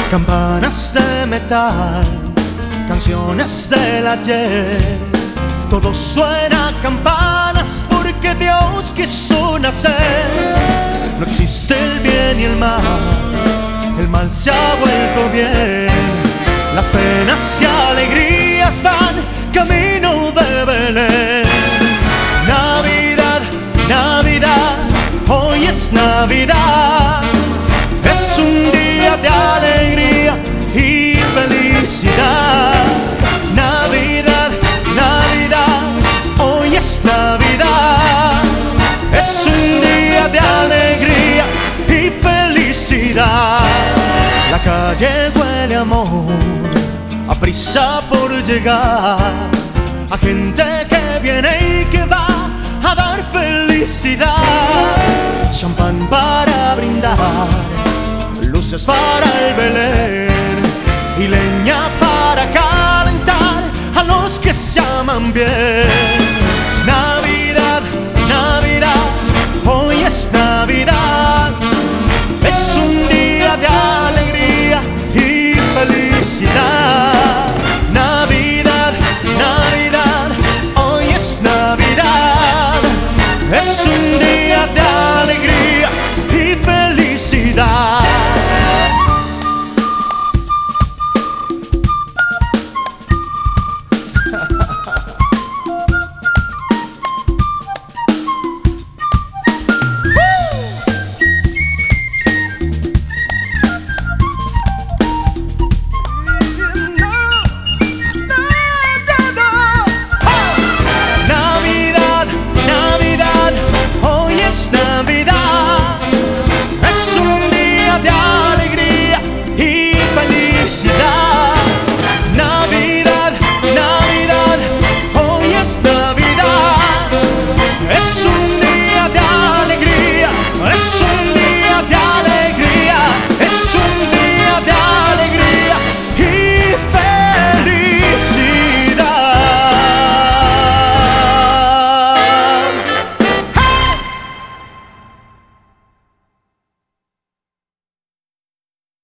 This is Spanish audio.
Campanas de metal, canciones del ayer, todo suena a campanas porque Dios quiso nacer. No existe el bien y el mal se ha vuelto bien. Las penas y alegrías van camino de Belén. Navidad, Navidad, hoy es Navidad. Es un día de alegría y felicidad. Navidad, Navidad, hoy es Navidad. Es un día de alegría y felicidad. La calle huele a amor, a prisa por llegar, a gente que viene y que va a dar felicidad. Champán para brindar, luces para el Belén y leña para calentar a los que se aman bien.